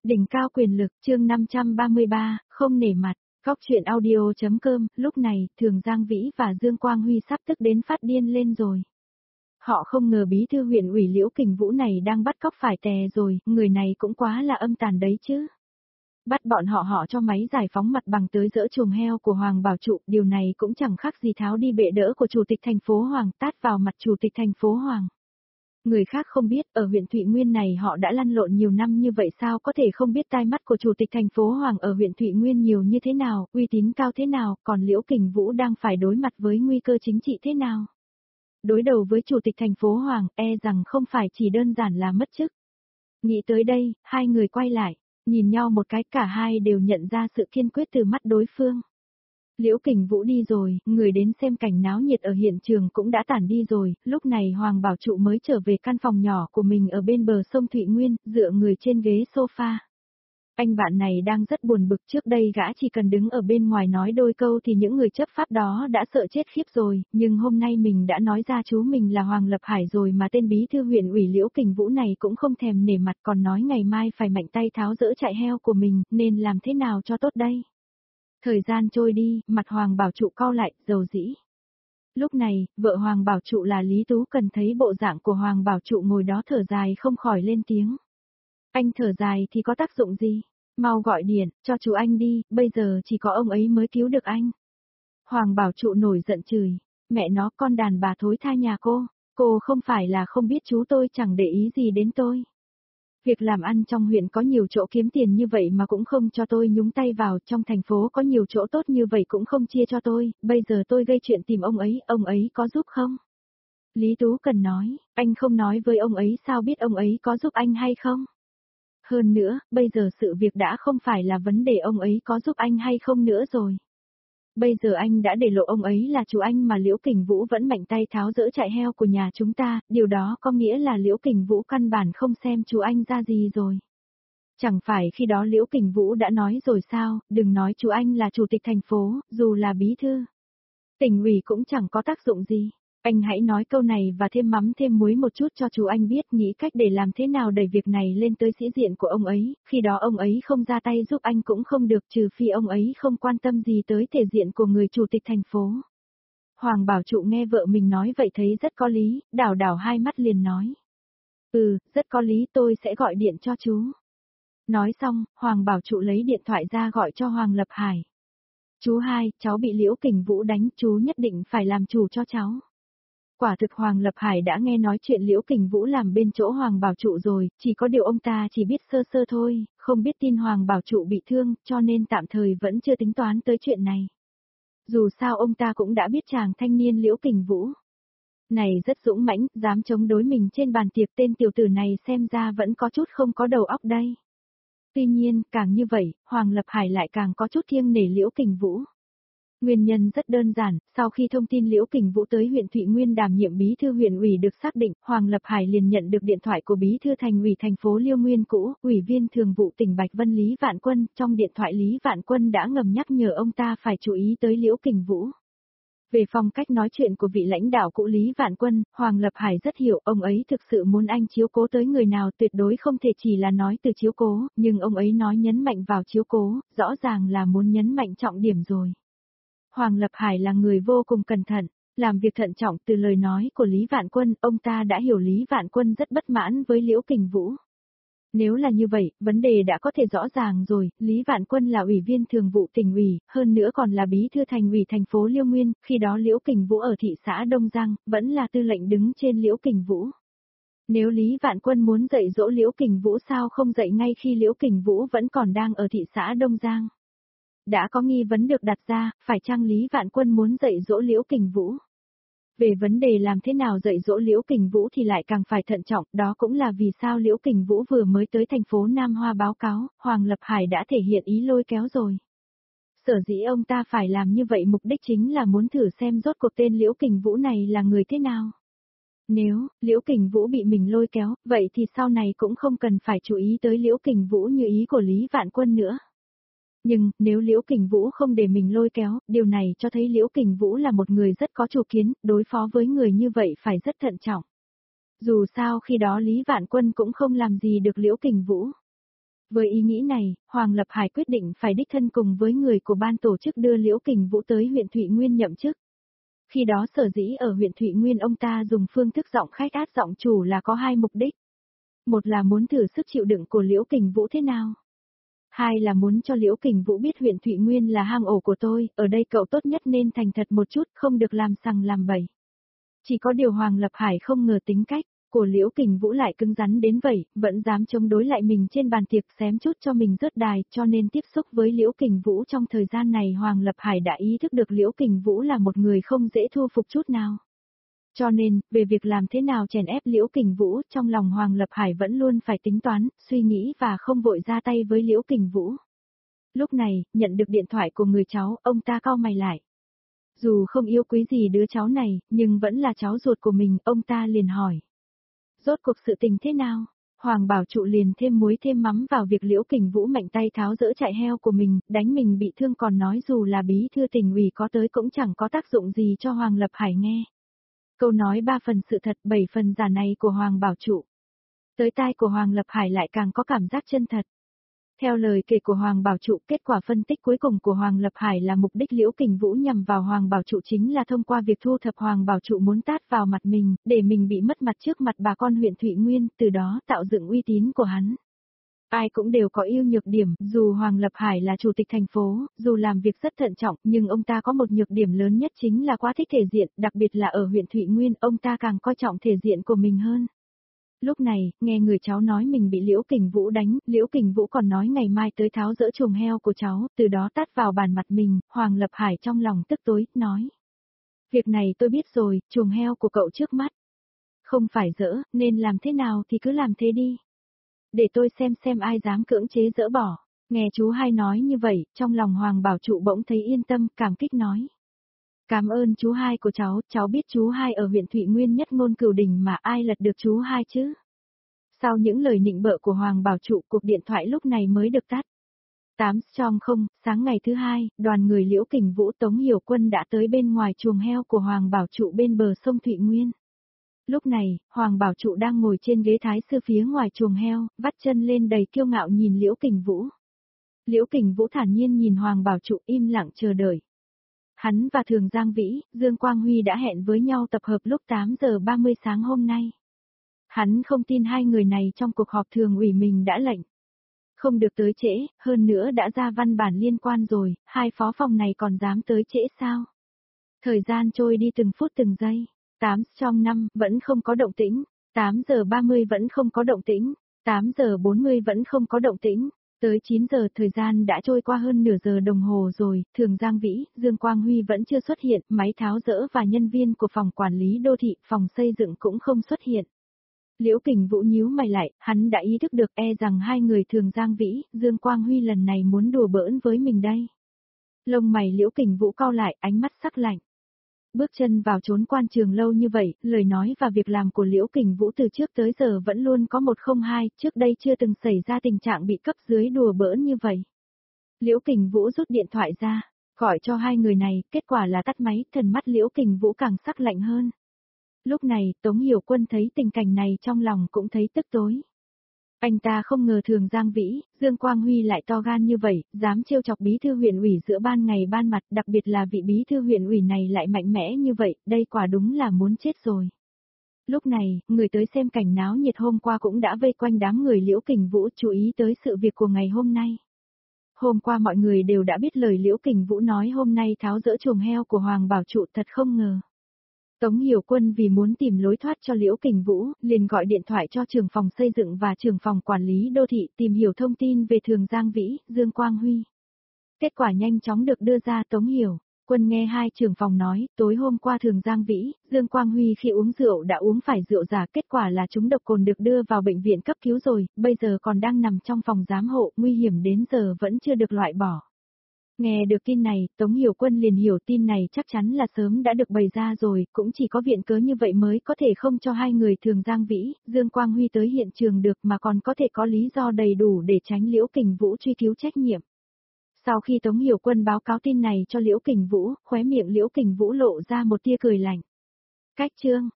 Đỉnh cao quyền lực, chương 533, không nể mặt. Góc truyện audio.com, lúc này, Thường Giang Vĩ và Dương Quang Huy sắp tức đến phát điên lên rồi. Họ không ngờ bí thư huyện ủy Liễu Kình Vũ này đang bắt cóc phải tè rồi, người này cũng quá là âm tàn đấy chứ. Bắt bọn họ cho máy giải phóng mặt bằng tới dỡ chuồng heo của Hoàng Bảo Trụ, điều này cũng chẳng khác gì tháo đi bệ đỡ của Chủ tịch thành phố Hoàng, tát vào mặt Chủ tịch thành phố Hoàng. Người khác không biết, ở huyện Thụy Nguyên này họ đã lăn lộn nhiều năm như vậy sao có thể không biết tai mắt của Chủ tịch thành phố Hoàng ở huyện Thụy Nguyên nhiều như thế nào, uy tín cao thế nào, còn Liễu Kình Vũ đang phải đối mặt với nguy cơ chính trị thế nào. Đối đầu với Chủ tịch thành phố Hoàng, rằng không phải chỉ đơn giản là mất chức. Nghĩ tới đây, hai người quay lại, nhìn nhau một cái, cả hai đều nhận ra sự kiên quyết từ mắt đối phương. Liễu Kình Vũ đi rồi, người đến xem cảnh náo nhiệt ở hiện trường cũng đã tản đi rồi, lúc này Hoàng Bảo Trụ mới trở về căn phòng nhỏ của mình ở bên bờ sông Thụy Nguyên, dựa người trên ghế sofa. Anh bạn này đang rất buồn bực, trước đây gã chỉ cần đứng ở bên ngoài nói đôi câu thì những người chấp pháp đó đã sợ chết khiếp rồi, nhưng hôm nay mình đã nói ra chú mình là Hoàng Lập Hải rồi mà tên bí thư huyện ủy Liễu Kình Vũ này cũng không thèm nể mặt, còn nói ngày mai phải mạnh tay tháo dỡ trại heo của mình, nên làm thế nào cho tốt đây? Thời gian trôi đi, mặt Hoàng Bảo Trụ cau lại, dầu dĩ. Lúc này, vợ Hoàng Bảo Trụ là Lý Tú Cần thấy bộ dạng của Hoàng Bảo Trụ ngồi đó thở dài không khỏi lên tiếng. Anh thở dài thì có tác dụng gì? Mau gọi điện, cho chú anh đi, bây giờ chỉ có ông ấy mới cứu được anh. Hoàng Bảo Trụ nổi giận chửi, mẹ nó con đàn bà thối tha nhà cô không phải là không biết chú tôi chẳng để ý gì đến tôi. Việc làm ăn trong huyện có nhiều chỗ kiếm tiền như vậy mà cũng không cho tôi nhúng tay vào, trong thành phố có nhiều chỗ tốt như vậy cũng không chia cho tôi, bây giờ tôi gây chuyện tìm ông ấy có giúp không? Lý Tú Cần nói, anh không nói với ông ấy sao biết ông ấy có giúp anh hay không? Hơn nữa, bây giờ sự việc đã không phải là vấn đề ông ấy có giúp anh hay không nữa rồi. Bây giờ anh đã để lộ ông ấy là chủ anh mà Liễu Kình Vũ vẫn mạnh tay tháo dỡ trại heo của nhà chúng ta, điều đó có nghĩa là Liễu Kình Vũ căn bản không xem chú anh ra gì rồi. Chẳng phải khi đó Liễu Kình Vũ đã nói rồi sao, đừng nói chú anh là chủ tịch thành phố, dù là bí thư tỉnh ủy cũng chẳng có tác dụng gì. Anh hãy nói câu này và thêm mắm thêm muối một chút cho chú anh biết, nghĩ cách để làm thế nào đẩy việc này lên tới sĩ diện của ông ấy, khi đó ông ấy không ra tay giúp anh cũng không được, trừ phi ông ấy không quan tâm gì tới thể diện của người chủ tịch thành phố. Hoàng Bảo Trụ nghe vợ mình nói vậy thấy rất có lý, đảo đảo hai mắt liền nói. Rất có lý, tôi sẽ gọi điện cho chú. Nói xong, Hoàng Bảo Trụ lấy điện thoại ra gọi cho Hoàng Lập Hải. Chú hai, cháu bị Liễu Kình Vũ đánh, chú nhất định phải làm chủ cho cháu. Quả thực Hoàng Lập Hải đã nghe nói chuyện Liễu Kình Vũ làm bên chỗ Hoàng Bảo Trụ rồi, chỉ có điều ông ta chỉ biết sơ sơ thôi, không biết tin Hoàng Bảo Trụ bị thương, cho nên tạm thời vẫn chưa tính toán tới chuyện này. Dù sao ông ta cũng đã biết chàng thanh niên Liễu Kình Vũ này rất dũng mãnh, dám chống đối mình trên bàn tiệc, tên tiểu tử này xem ra vẫn có chút không có đầu óc đây. Tuy nhiên, càng như vậy, Hoàng Lập Hải lại càng có chút thiêng nể Liễu Kình Vũ. Nguyên nhân rất đơn giản, sau khi thông tin Liễu Kình Vũ tới huyện Thụy Nguyên đảm nhiệm bí thư huyện ủy được xác định, Hoàng Lập Hải liền nhận được điện thoại của bí thư thành ủy thành phố Liêu Nguyên cũ, ủy viên thường vụ tỉnh Bạch Vân Lý Vạn Quân, trong điện thoại Lý Vạn Quân đã ngầm nhắc nhở ông ta phải chú ý tới Liễu Kình Vũ. Về phong cách nói chuyện của vị lãnh đạo cũ Lý Vạn Quân, Hoàng Lập Hải rất hiểu, ông ấy thực sự muốn anh chiếu cố tới người nào, tuyệt đối không thể chỉ là nói từ chiếu cố, nhưng ông ấy nói nhấn mạnh vào chiếu cố, rõ ràng là muốn nhấn mạnh trọng điểm rồi. Hoàng Lập Hải là người vô cùng cẩn thận, làm việc thận trọng, từ lời nói của Lý Vạn Quân, ông ta đã hiểu Lý Vạn Quân rất bất mãn với Liễu Kình Vũ. Nếu là như vậy, vấn đề đã có thể rõ ràng rồi, Lý Vạn Quân là ủy viên thường vụ tỉnh ủy, hơn nữa còn là bí thư thành ủy thành phố Liêu Nguyên, khi đó Liễu Kình Vũ ở thị xã Đông Giang, vẫn là tư lệnh đứng trên Liễu Kình Vũ. Nếu Lý Vạn Quân muốn dạy dỗ Liễu Kình Vũ sao không dạy ngay khi Liễu Kình Vũ vẫn còn đang ở thị xã Đông Giang? Đã có nghi vấn được đặt ra, phải chăng Lý Vạn Quân muốn dạy dỗ Liễu Kình Vũ? Về vấn đề làm thế nào dạy dỗ Liễu Kình Vũ thì lại càng phải thận trọng, đó cũng là vì sao Liễu Kình Vũ vừa mới tới thành phố Nam Hoa báo cáo, Hoàng Lập Hải đã thể hiện ý lôi kéo rồi. Sở dĩ ông ta phải làm như vậy mục đích chính là muốn thử xem rốt cuộc tên Liễu Kình Vũ này là người thế nào. Nếu Liễu Kình Vũ bị mình lôi kéo, vậy thì sau này cũng không cần phải chú ý tới Liễu Kình Vũ như ý của Lý Vạn Quân nữa. Nhưng, nếu Liễu Kình Vũ không để mình lôi kéo, điều này cho thấy Liễu Kình Vũ là một người rất có chủ kiến, đối phó với người như vậy phải rất thận trọng. Dù sao khi đó Lý Vạn Quân cũng không làm gì được Liễu Kình Vũ. Với ý nghĩ này, Hoàng Lập Hải quyết định phải đích thân cùng với người của ban tổ chức đưa Liễu Kình Vũ tới huyện Thụy Nguyên nhậm chức. Khi đó sở dĩ ở huyện Thụy Nguyên ông ta dùng phương thức giọng khách át giọng chủ là có hai mục đích. Một là muốn thử sức chịu đựng của Liễu Kình Vũ thế nào. Hai là muốn cho Liễu Kình Vũ biết huyện Thụy Nguyên là hang ổ của tôi, ở đây cậu tốt nhất nên thành thật một chút, không được làm sằng làm bậy. Chỉ có điều Hoàng Lập Hải không ngờ tính cách của Liễu Kình Vũ lại cứng rắn đến vậy, vẫn dám chống đối lại mình trên bàn tiệc xém chút cho mình rớt đài, cho nên tiếp xúc với Liễu Kình Vũ trong thời gian này Hoàng Lập Hải đã ý thức được Liễu Kình Vũ là một người không dễ thu phục chút nào. Cho nên, về việc làm thế nào chèn ép Liễu Kình Vũ, trong lòng Hoàng Lập Hải vẫn luôn phải tính toán, suy nghĩ và không vội ra tay với Liễu Kình Vũ. Lúc này, nhận được điện thoại của người cháu, ông ta cau mày lại. Dù không yêu quý gì đứa cháu này, nhưng vẫn là cháu ruột của mình, ông ta liền hỏi. Rốt cuộc sự tình thế nào? Hoàng Bảo Trụ liền thêm muối thêm mắm vào việc Liễu Kình Vũ mạnh tay tháo dỡ trại heo của mình, đánh mình bị thương còn nói dù là bí thư tỉnh ủy có tới cũng chẳng có tác dụng gì cho Hoàng Lập Hải nghe. Câu nói 3 phần sự thật 7 phần giả này của Hoàng Bảo Trụ. Tới tai của Hoàng Lập Hải lại càng có cảm giác chân thật. Theo lời kể của Hoàng Bảo Trụ, kết quả phân tích cuối cùng của Hoàng Lập Hải là mục đích Liễu Kình Vũ nhằm vào Hoàng Bảo Trụ chính là thông qua việc thu thập Hoàng Bảo Trụ muốn tát vào mặt mình, để mình bị mất mặt trước mặt bà con huyện Thụy Nguyên, từ đó tạo dựng uy tín của hắn. Ai cũng đều có ưu nhược điểm, dù Hoàng Lập Hải là chủ tịch thành phố, dù làm việc rất thận trọng, nhưng ông ta có một nhược điểm lớn nhất chính là quá thích thể diện, đặc biệt là ở huyện Thụy Nguyên, ông ta càng coi trọng thể diện của mình hơn. Lúc này, nghe người cháu nói mình bị Liễu Kình Vũ đánh, Liễu Kình Vũ còn nói ngày mai tới tháo dỡ chuồng heo của cháu, từ đó tát vào bàn mặt mình, Hoàng Lập Hải trong lòng tức tối, nói. Việc này tôi biết rồi, chuồng heo của cậu trước mắt. Không phải dỡ, nên làm thế nào thì cứ làm thế đi. Để tôi xem ai dám cưỡng chế dỡ bỏ. Nghe chú hai nói như vậy, trong lòng Hoàng Bảo Trụ bỗng thấy yên tâm, cảm kích nói. Cảm ơn chú hai của cháu biết chú hai ở huyện Thụy Nguyên nhất ngôn cửu đỉnh mà ai lật được chú hai chứ. Sau những lời nịnh bợ của Hoàng Bảo Trụ, cuộc điện thoại lúc này mới được tắt. 8:00, sáng ngày thứ hai, đoàn người Liễu Kình Vũ Tống Hiểu Quân đã tới bên ngoài chuồng heo của Hoàng Bảo Trụ bên bờ sông Thụy Nguyên. Lúc này, Hoàng Bảo Trụ đang ngồi trên ghế thái sư phía ngoài chuồng heo, vắt chân lên đầy kiêu ngạo nhìn Liễu Kình Vũ. Liễu Kình Vũ thản nhiên nhìn Hoàng Bảo Trụ im lặng chờ đợi. Hắn và Thường Giang Vĩ, Dương Quang Huy đã hẹn với nhau tập hợp lúc 8:30 sáng hôm nay. Hắn không tin hai người này trong cuộc họp thường ủy mình đã lệnh. Không được tới trễ, hơn nữa đã ra văn bản liên quan rồi, hai phó phòng này còn dám tới trễ sao? Thời gian trôi đi từng phút từng giây. 8:05 vẫn không có động tĩnh, 8:30 vẫn không có động tĩnh, 8:40 vẫn không có động tĩnh. Tới 9 giờ thời gian đã trôi qua hơn nửa giờ đồng hồ rồi, Thường Giang Vĩ, Dương Quang Huy vẫn chưa xuất hiện, máy tháo dỡ và nhân viên của phòng quản lý đô thị, phòng xây dựng cũng không xuất hiện. Liễu Kình Vũ nhíu mày lại, hắn đã ý thức được rằng hai người Thường Giang Vĩ, Dương Quang Huy lần này muốn đùa bỡn với mình đây. Lông mày Liễu Kình Vũ cau lại, ánh mắt sắc lạnh. Bước chân vào trốn quan trường lâu như vậy, lời nói và việc làm của Liễu Kình Vũ từ trước tới giờ vẫn luôn có một không hai, trước đây chưa từng xảy ra tình trạng bị cấp dưới đùa bỡn như vậy. Liễu Kình Vũ rút điện thoại ra, gọi cho hai người này, kết quả là tắt máy, thần mắt Liễu Kình Vũ càng sắc lạnh hơn. Lúc này, Tống Hiểu Quân thấy tình cảnh này trong lòng cũng thấy tức tối. Anh ta không ngờ Thường Giang Vĩ, Dương Quang Huy lại to gan như vậy, dám trêu chọc bí thư huyện ủy giữa ban ngày ban mặt, đặc biệt là vị bí thư huyện ủy này lại mạnh mẽ như vậy, đây quả đúng là muốn chết rồi. Lúc này, người tới xem cảnh náo nhiệt hôm qua cũng đã vây quanh đám người Liễu Kình Vũ chú ý tới sự việc của ngày hôm nay. Hôm qua mọi người đều đã biết lời Liễu Kình Vũ nói hôm nay tháo dỡ chuồng heo của Hoàng Bảo Trụ, thật không ngờ. Tống Hiểu Quân vì muốn tìm lối thoát cho Liễu Kình Vũ, liền gọi điện thoại cho trưởng phòng xây dựng và trưởng phòng quản lý đô thị tìm hiểu thông tin về Thường Giang Vĩ, Dương Quang Huy. Kết quả nhanh chóng được đưa ra. Tống Hiểu Quân nghe hai trưởng phòng nói, tối hôm qua Thường Giang Vĩ, Dương Quang Huy khi uống rượu đã uống phải rượu giả, kết quả là trúng độc cồn được đưa vào bệnh viện cấp cứu rồi, bây giờ còn đang nằm trong phòng giám hộ, nguy hiểm đến giờ vẫn chưa được loại bỏ. Nghe được tin này, Tống Hiểu Quân liền hiểu tin này chắc chắn là sớm đã được bày ra rồi, cũng chỉ có viện cớ như vậy mới có thể không cho hai người Thường Giang Vĩ, Dương Quang Huy tới hiện trường được mà còn có thể có lý do đầy đủ để tránh Liễu Kình Vũ truy cứu trách nhiệm. Sau khi Tống Hiểu Quân báo cáo tin này cho Liễu Kình Vũ, khóe miệng Liễu Kình Vũ lộ ra một tia cười lạnh. Cách chương